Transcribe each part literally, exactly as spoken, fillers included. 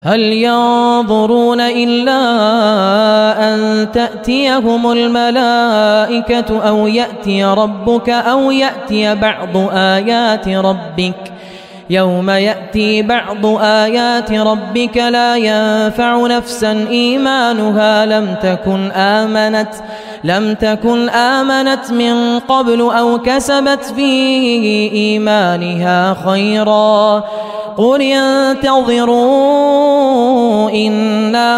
هل ينظرون إلا أن تأتيهم الملائكة أو يأتي ربك أو يأتي بعض آيات ربك يوم يأتي بعض آيات ربك لا ينفع نفسا إيمانها لم تكن آمنت لم تكن آمنت من قبل أو كسبت في إيمانها خيرا قل انتظروا إنا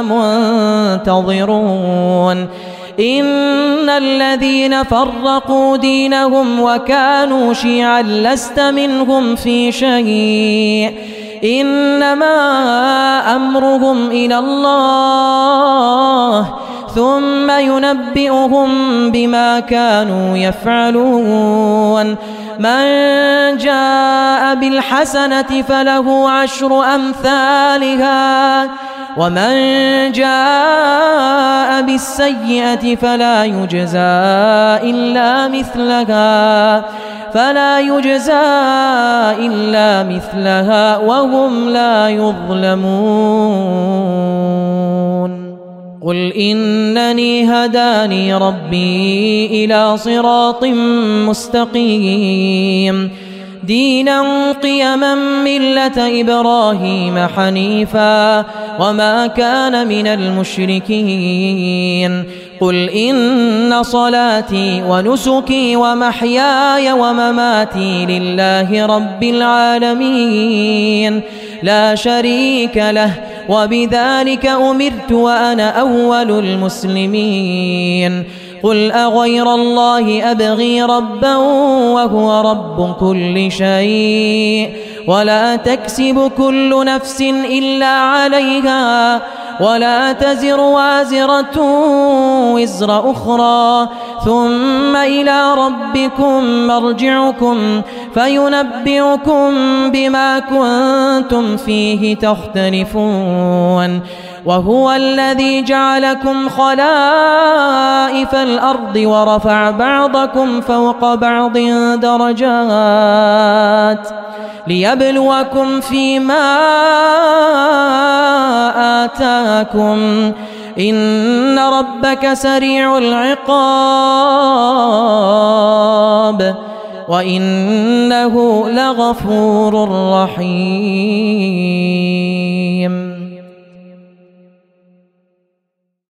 منتظرون إن الذين فرقوا دينهم وكانوا شيعا لست منهم في شيء إنما أمرهم إلى الله ثم ينبئهم بما كانوا يفعلون من جاء بالحسنة فله عشر أمثالها ومن جاء بالسيئة فلا يجزى إلا مثلها فلا يجزى إلا مثلها وهم لا يظلمون قل إنني هداني ربي إلى صراط مستقيم دينا قيما ملة إبراهيم حنيفا وما كان من المشركين قل إن صلاتي ونسكي ومحياي ومماتي لله رب العالمين لا شريك له وبذلك أمرت وأنا أول المسلمين قل أغير الله أبغي ربا وهو رب كل شيء ولا تكسب كل نفس إلا عليها ولا تزر وازرة وزر أخرى ثم إلى ربكم مرجعكم فينبئكم بما كنتم فيه تختلفون وهو الذي جعلكم خلائف الأرض ورفع بعضكم فوق بعض درجات ليبلوكم فيما آتاكم إن ربك سريع العقاب وإنه لغفور رحيم.